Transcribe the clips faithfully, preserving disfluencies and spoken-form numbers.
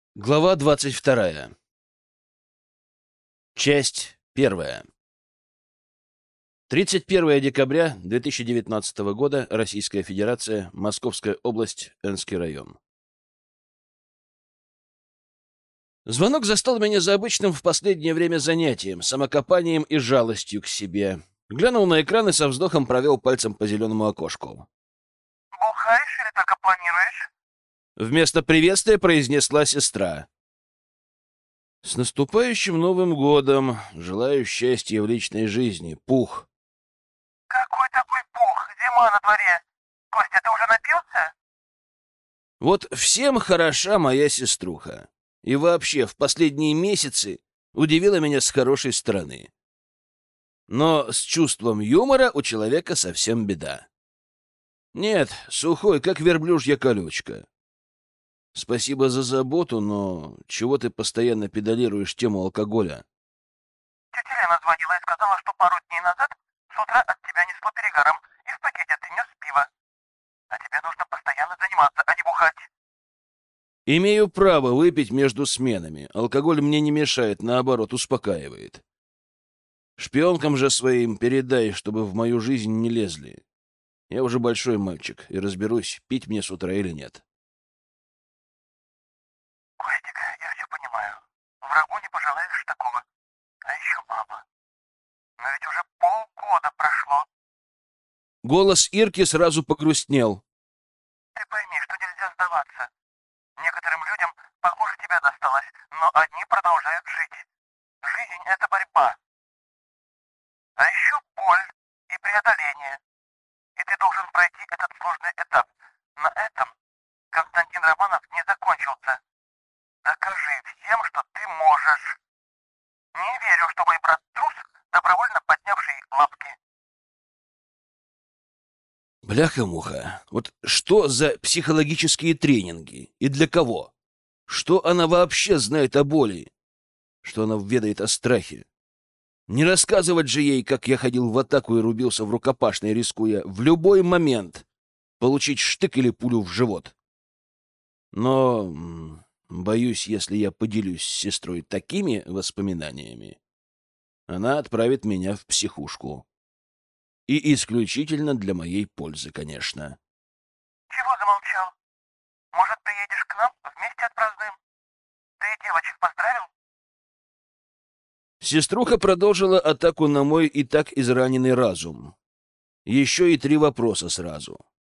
Глава двадцать вторая. Часть первая. тридцать первое декабря две тысячи девятнадцатого года. Российская Федерация. Московская область. Энский район. Звонок застал меня за обычным в последнее время занятием, самокопанием и жалостью к себе. Глянул на экран и со вздохом провел пальцем по зеленому окошку. «Бухаешь или только планируешь?» Вместо приветствия произнесла сестра. «С наступающим Новым годом! Желаю счастья в личной жизни. Пух!» «Какой такой пух? Зима на дворе. Костя, ты уже напился?» Вот всем хороша моя сеструха. И вообще, в последние месяцы удивила меня с хорошей стороны. Но с чувством юмора у человека совсем беда. Нет, сухой, как верблюжья колючка. Спасибо за заботу, но чего ты постоянно педалируешь тему алкоголя? Тетя Лена звонила и сказала, что пару дней назад с утра от тебя несло перегаром, и в пакете ты нес пиво. А тебе нужно постоянно заниматься, а не бухать. Имею право выпить между сменами. Алкоголь мне не мешает, наоборот, успокаивает. Шпионкам же своим передай, чтобы в мою жизнь не лезли. Я уже большой мальчик и разберусь, пить мне с утра или нет. Костик, я все понимаю. Врагу не пожелаешь такого. А еще мама. Но ведь уже полгода прошло. Голос Ирки сразу погрустнел. Ты пойми, что нельзя сдаваться. Некоторым людям, похоже, тебя досталось, но одни продолжают жить. Жизнь — это борьба. А еще боль и преодоление. И ты должен пройти этот сложный этап. На этом Константин Романов не закончился. Докажи всем, что ты можешь. Не верю, что мой брат трус, добровольно поднявший лапки. Бляха-муха, вот что за психологические тренинги и для кого? Что она вообще знает о боли? Что она ведает о страхе? Не рассказывать же ей, как я ходил в атаку и рубился в рукопашной, рискуя в любой момент получить штык или пулю в живот. Но, м, боюсь, если я поделюсь с сестрой такими воспоминаниями, она отправит меня в психушку. И исключительно для моей пользы, конечно. Чего замолчал? Может, приедешь к нам, вместе отпразднуем? Ты девочек поздравил? Сеструха продолжила атаку на мой и так израненный разум. Еще и три вопроса сразу.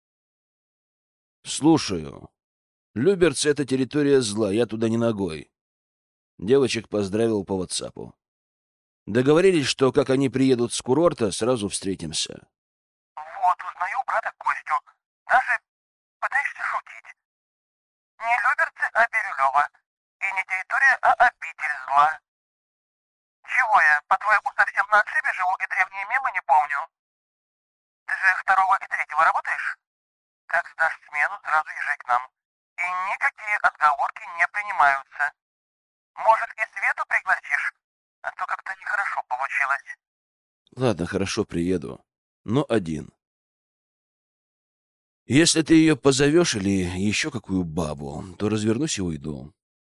Слушаю. Люберцы — это территория зла, я туда не ногой. Девочек поздравил по ватсапу. Договорились, что как они приедут с курорта, сразу встретимся. Вот, узнаю брата Костю. Даже пытаешься шутить. Не Люберцы, а Бирюлево. И не территория, а обитель зла. Чего я, по-твоему, совсем на отшибе живу и древние мемы не помню? Ты же второго и третьего работаешь? Как сдашь смену, сразу езжай к нам. И никакие отговорки не принимаются. Может, и Свету пригласишь? А то как-то нехорошо получилось. Ладно, хорошо, приеду. Но один. Если ты ее позовешь или еще какую бабу, то развернусь и уйду.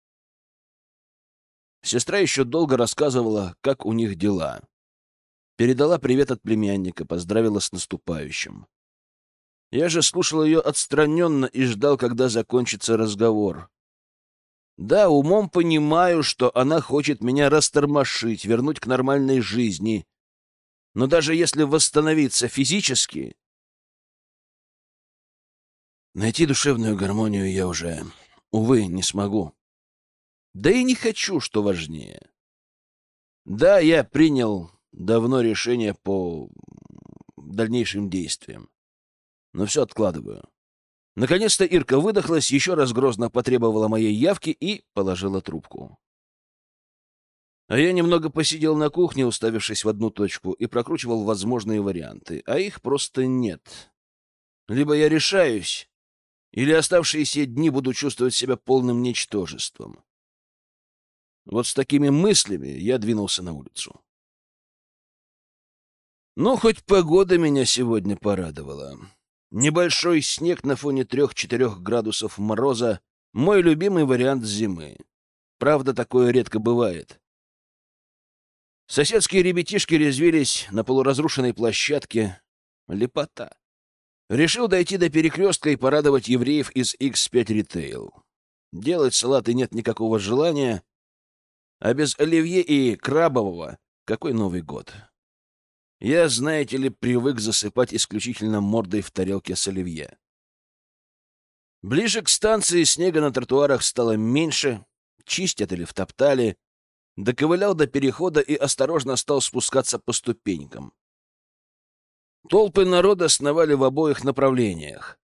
Сестра еще долго рассказывала, как у них дела. Передала привет от племянника, поздравила с наступающим. Я же слушал ее отстраненно и ждал, когда закончится разговор. Да, умом понимаю, что она хочет меня растормошить, вернуть к нормальной жизни. Но даже если восстановиться физически, найти душевную гармонию я уже, увы, не смогу. Да и не хочу, что важнее. Да, я принял давно решение по дальнейшим действиям, но все откладываю. Наконец-то Ирка выдохлась, еще раз грозно потребовала моей явки и положила трубку. А я немного посидел на кухне, уставившись в одну точку, и прокручивал возможные варианты, а их просто нет. Либо я решаюсь, или оставшиеся дни буду чувствовать себя полным ничтожеством. Вот с такими мыслями я двинулся на улицу. Ну, хоть погода меня сегодня порадовала. Небольшой снег на фоне трех-четырех градусов мороза — мой любимый вариант зимы. Правда, такое редко бывает. Соседские ребятишки резвились на полуразрушенной площадке. Лепота. Решил дойти до перекрестка и порадовать евреев из икс пять Retail. Делать салаты нет никакого желания, а без оливье и крабового какой Новый год? Я, знаете ли, привык засыпать исключительно мордой в тарелке с оливье. Ближе к станции снега на тротуарах стало меньше, чистят или втоптали. Доковылял до перехода и осторожно стал спускаться по ступенькам. Толпы народа сновали в обоих направлениях.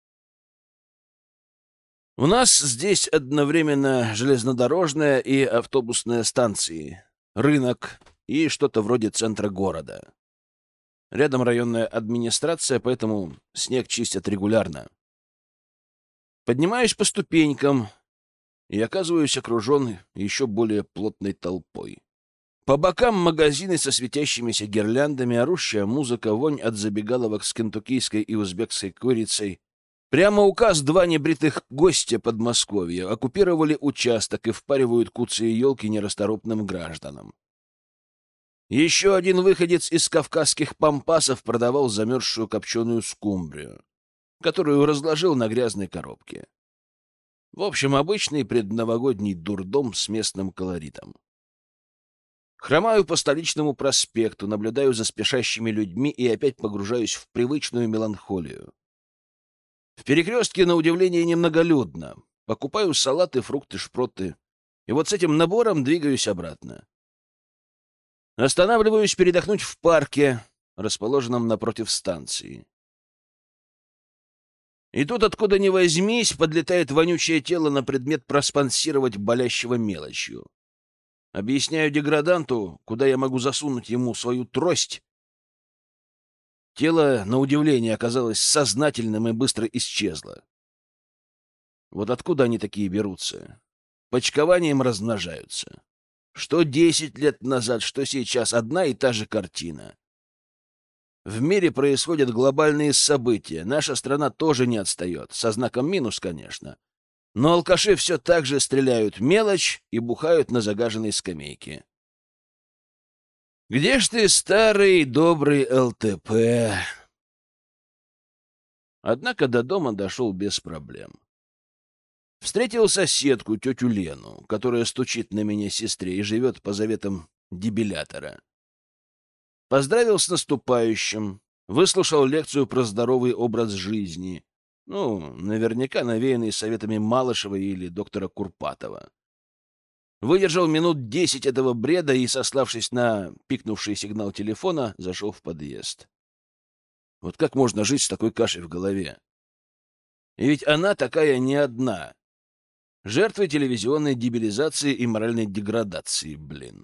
У нас здесь одновременно железнодорожная и автобусная станции, рынок и что-то вроде центра города. Рядом районная администрация, поэтому снег чистят регулярно. Поднимаюсь по ступенькам и оказываюсь окружен еще более плотной толпой. По бокам магазины со светящимися гирляндами, орущая музыка, вонь от забегаловок с кентуккийской и узбекской курицей. Прямо указ два небритых гостя Подмосковья оккупировали участок и впаривают куцые елки нерасторопным гражданам. Еще один выходец из кавказских пампасов продавал замерзшую копченую скумбрию, которую разложил на грязной коробке. В общем, обычный предновогодний дурдом с местным колоритом. Хромаю по столичному проспекту, наблюдаю за спешащими людьми и опять погружаюсь в привычную меланхолию. В перекрестке, на удивление, немноголюдно. Покупаю салаты, фрукты, шпроты. И вот с этим набором двигаюсь обратно. Останавливаюсь передохнуть в парке, расположенном напротив станции. И тут, откуда ни возьмись, подлетает вонючее тело на предмет проспонсировать болящего мелочью. Объясняю деграданту, куда я могу засунуть ему свою трость. Тело, на удивление, оказалось сознательным и быстро исчезло. Вот откуда они такие берутся? Почкованием размножаются. Что десять лет назад, что сейчас, одна и та же картина. В мире происходят глобальные события. Наша страна тоже не отстает. Со знаком минус, конечно. Но алкаши все так же стреляют мелочь и бухают на загаженной скамейке. Где ж ты, старый добрый эл тэ пэ? Однако до дома дошел без проблем. Встретил соседку, тетю Лену, которая стучит на меня сестре и живет по заветам дебилятора. Поздравил с наступающим, выслушал лекцию про здоровый образ жизни, ну, наверняка навеянный советами Малышева или доктора Курпатова. Выдержал минут десять этого бреда и, сославшись на пикнувший сигнал телефона, зашел в подъезд. Вот как можно жить с такой кашей в голове? И ведь она такая не одна. Жертвы телевизионной дебилизации и моральной деградации, блин.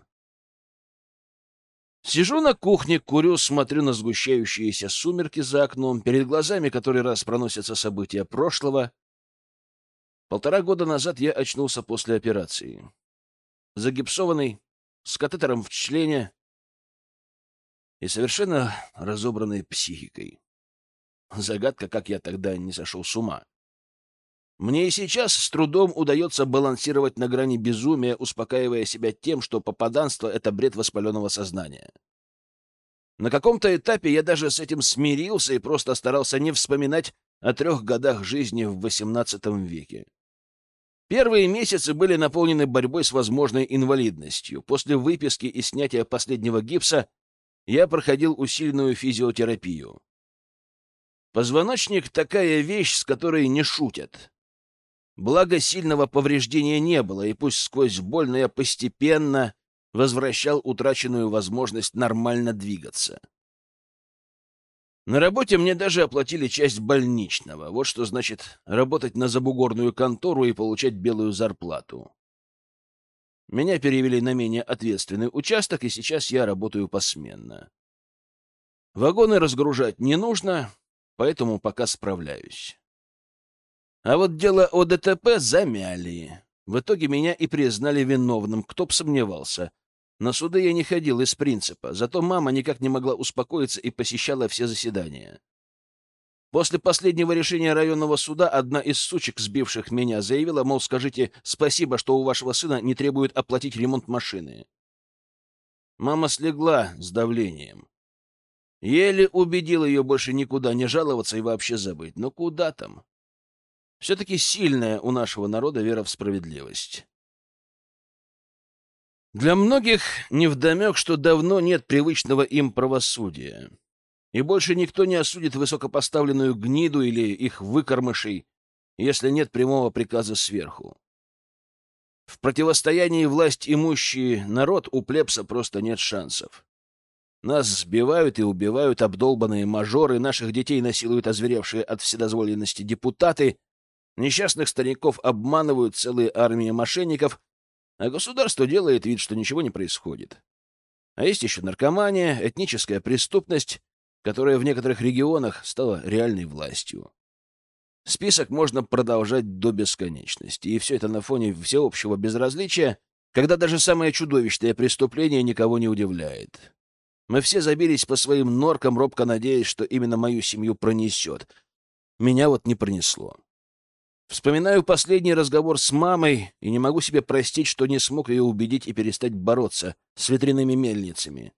Сижу на кухне, курю, смотрю на сгущающиеся сумерки за окном, перед глазами который раз проносятся события прошлого. Полтора года назад я очнулся после операции. Загипсованный, с катетером в члене и совершенно разобранной психикой. Загадка, как я тогда не сошел с ума. Мне и сейчас с трудом удается балансировать на грани безумия, успокаивая себя тем, что попаданство — это бред воспаленного сознания. На каком-то этапе я даже с этим смирился и просто старался не вспоминать о трех годах жизни в восемнадцатом веке. Первые месяцы были наполнены борьбой с возможной инвалидностью. После выписки и снятия последнего гипса я проходил усиленную физиотерапию. Позвоночник — такая вещь, с которой не шутят. Благо, сильного повреждения не было, и пусть сквозь боль, но я постепенно возвращал утраченную возможность нормально двигаться. На работе мне даже оплатили часть больничного. Вот что значит работать на забугорную контору и получать белую зарплату. Меня перевели на менее ответственный участок, и сейчас я работаю посменно. Вагоны разгружать не нужно, поэтому пока справляюсь. А вот дело о дэ тэ пэ замяли. В итоге меня и признали виновным, кто б сомневался. На суды я не ходил из принципа, зато мама никак не могла успокоиться и посещала все заседания. После последнего решения районного суда одна из сучек, сбивших меня, заявила, мол, скажите спасибо, что у вашего сына не требуют оплатить ремонт машины. Мама слегла с давлением. Еле убедил ее больше никуда не жаловаться и вообще забыть. Но куда там? Все-таки сильная у нашего народа вера в справедливость. Для многих невдомек, что давно нет привычного им правосудия. И больше никто не осудит высокопоставленную гниду или их выкормышей, если нет прямого приказа сверху. В противостоянии власть имущий народ у плебса просто нет шансов. Нас сбивают и убивают обдолбанные мажоры, наших детей насилуют озверевшие от вседозволенности депутаты, несчастных стариков обманывают целые армии мошенников, а государство делает вид, что ничего не происходит. А есть еще наркомания, этническая преступность, которая в некоторых регионах стала реальной властью. Список можно продолжать до бесконечности, и все это на фоне всеобщего безразличия, когда даже самое чудовищное преступление никого не удивляет. Мы все забились по своим норкам, робко надеясь, что именно мою семью пронесет. Меня вот не пронесло. Вспоминаю последний разговор с мамой и не могу себе простить, что не смог ее убедить и перестать бороться с ветряными мельницами.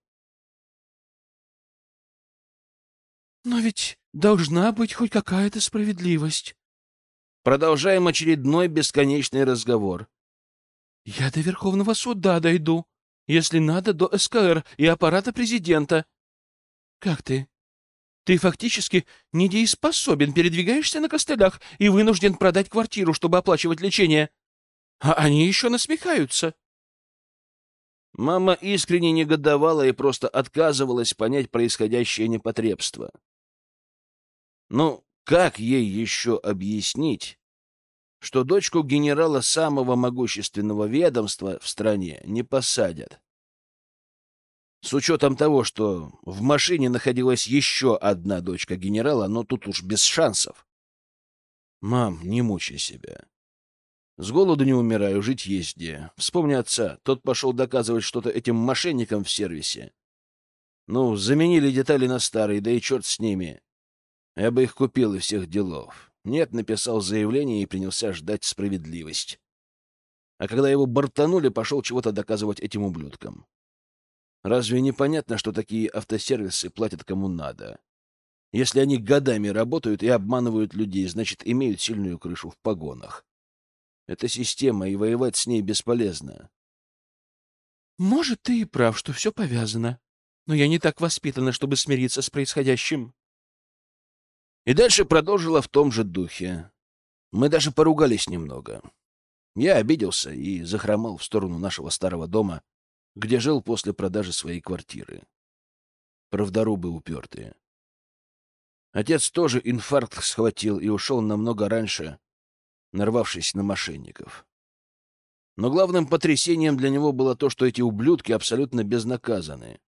Но ведь должна быть хоть какая-то справедливость. Продолжаем очередной бесконечный разговор. Я до Верховного суда дойду, если надо, до эс ка эр и аппарата президента. Как ты? Ты фактически недееспособен, передвигаешься на костылях и вынужден продать квартиру, чтобы оплачивать лечение. А они еще насмехаются. Мама искренне негодовала и просто отказывалась понять происходящее непотребство. Ну, как ей еще объяснить, что дочку генерала самого могущественного ведомства в стране не посадят? С учетом того, что в машине находилась еще одна дочка генерала, но тут уж без шансов. Мам, не мучай себя. С голоду не умираю, жить есть где. Вспомни отца. Тот пошел доказывать что-то этим мошенникам в сервисе. Ну, заменили детали на старые, да и черт с ними. Я бы их купил и всех делов. Нет, написал заявление и принялся ждать справедливость. А когда его бортанули, пошел чего-то доказывать этим ублюдкам. Разве не понятно, что такие автосервисы платят кому надо? Если они годами работают и обманывают людей, значит, имеют сильную крышу в погонах. Это система, и воевать с ней бесполезно. Может, ты и прав, что все повязано. Но я не так воспитана, чтобы смириться с происходящим. И дальше продолжила в том же духе. Мы даже поругались немного. Я обиделся и захромал в сторону нашего старого дома, где жил после продажи своей квартиры. Правдорубы упертые. Отец тоже инфаркт схватил и ушел намного раньше, нарвавшись на мошенников. Но главным потрясением для него было то, что эти ублюдки абсолютно безнаказаны.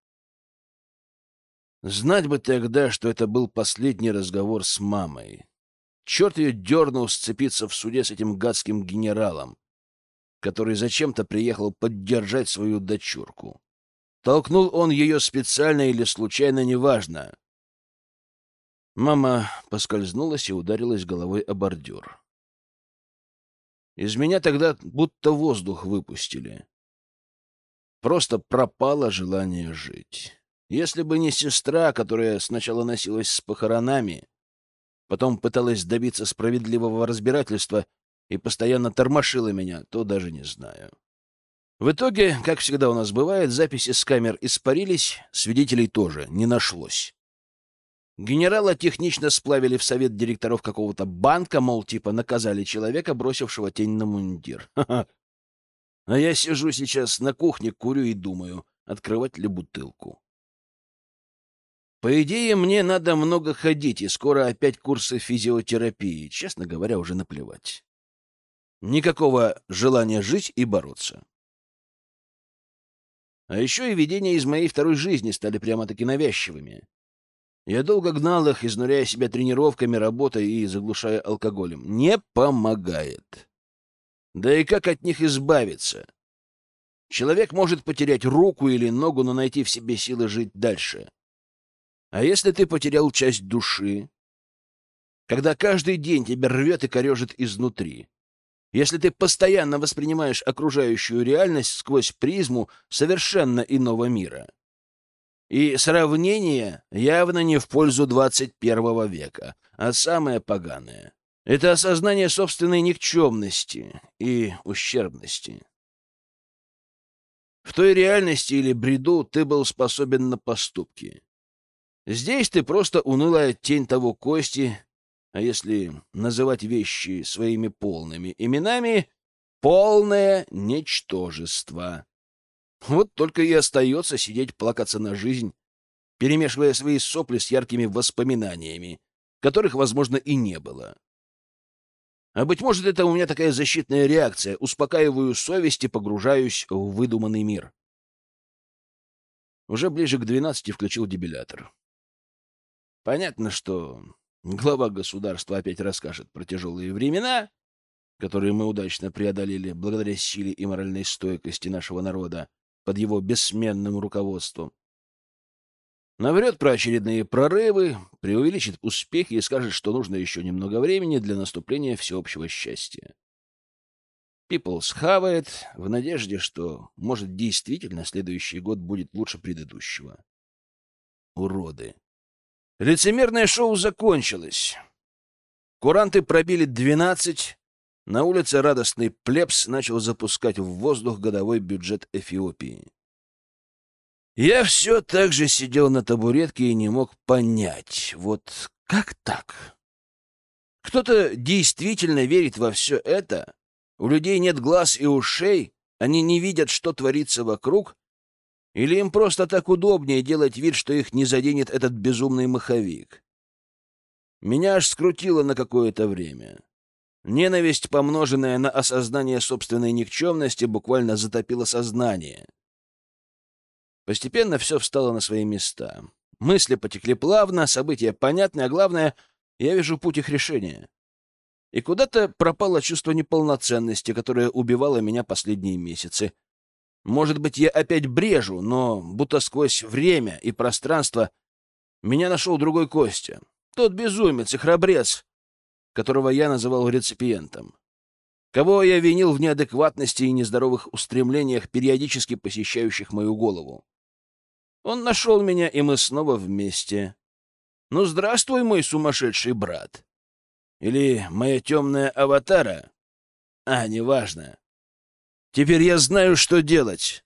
Знать бы тогда, что это был последний разговор с мамой. Черт ее дернул сцепиться в суде с этим гадским генералом, который зачем-то приехал поддержать свою дочурку. Толкнул он ее специально или случайно, неважно. Мама поскользнулась и ударилась головой о бордюр. Из меня тогда будто воздух выпустили. Просто пропало желание жить. Если бы не сестра, которая сначала носилась с похоронами, потом пыталась добиться справедливого разбирательства и постоянно тормошила меня, то даже не знаю. В итоге, как всегда у нас бывает, записи с камер испарились, свидетелей тоже не нашлось. Генерала технично сплавили в совет директоров какого-то банка, мол, типа наказали человека, бросившего тень на мундир. Ха-ха. А я сижу сейчас на кухне, курю и думаю, открывать ли бутылку. По идее, мне надо много ходить, и скоро опять курсы физиотерапии. Честно говоря, уже наплевать. Никакого желания жить и бороться. А еще и видения из моей второй жизни стали прямо-таки навязчивыми. Я долго гнал их, изнуряя себя тренировками, работой и заглушая алкоголем. Не помогает. Да и как от них избавиться? Человек может потерять руку или ногу, но найти в себе силы жить дальше. А если ты потерял часть души? когда каждый день тебя рвет и корежит изнутри. Если ты постоянно воспринимаешь окружающую реальность сквозь призму совершенно иного мира. И сравнение явно не в пользу двадцать первого века, а самое поганое — это осознание собственной никчемности и ущербности. В той реальности или бреду ты был способен на поступки. Здесь ты просто унылая тень того Кости, а если называть вещи своими полными именами — полное ничтожество. Вот только и остается сидеть плакаться на жизнь, перемешивая свои сопли с яркими воспоминаниями, которых, возможно, и не было. А, быть может, это у меня такая защитная реакция. Успокаиваю совесть и погружаюсь в выдуманный мир. Уже ближе к двенадцати включил дебилятор. Понятно, что глава государства опять расскажет про тяжелые времена, которые мы удачно преодолели благодаря силе и моральной стойкости нашего народа под его бессменным руководством. Наврет про очередные прорывы, преувеличит успехи и скажет, что нужно еще немного времени для наступления всеобщего счастья. Пипл схавает в надежде, что, может, действительно следующий год будет лучше предыдущего. Уроды. Лицемерное шоу закончилось. Куранты пробили двенадцать. На улице радостный плебс начал запускать в воздух годовой бюджет Эфиопии. Я все так же сидел на табуретке и не мог понять, вот как так? Кто-то действительно верит во все это? У людей нет глаз и ушей? Они не видят, что творится вокруг? Или им просто так удобнее делать вид, что их не заденет этот безумный маховик? Меня аж скрутило на какое-то время. Ненависть, помноженная на осознание собственной никчемности, буквально затопила сознание. Постепенно все встало на свои места. Мысли потекли плавно, события понятны, а главное, я вижу путь их решения. И куда-то пропало чувство неполноценности, которое убивало меня последние месяцы. Может быть, я опять брежу, но будто сквозь время и пространство меня нашел другой Костя. Тот безумец и храбрец, которого я называл реципиентом. Кого я винил в неадекватности и нездоровых устремлениях, периодически посещающих мою голову. Он нашел меня, и мы снова вместе. Ну, здравствуй, мой сумасшедший брат. Или моя темная аватара. А, неважно. Теперь я знаю, что делать.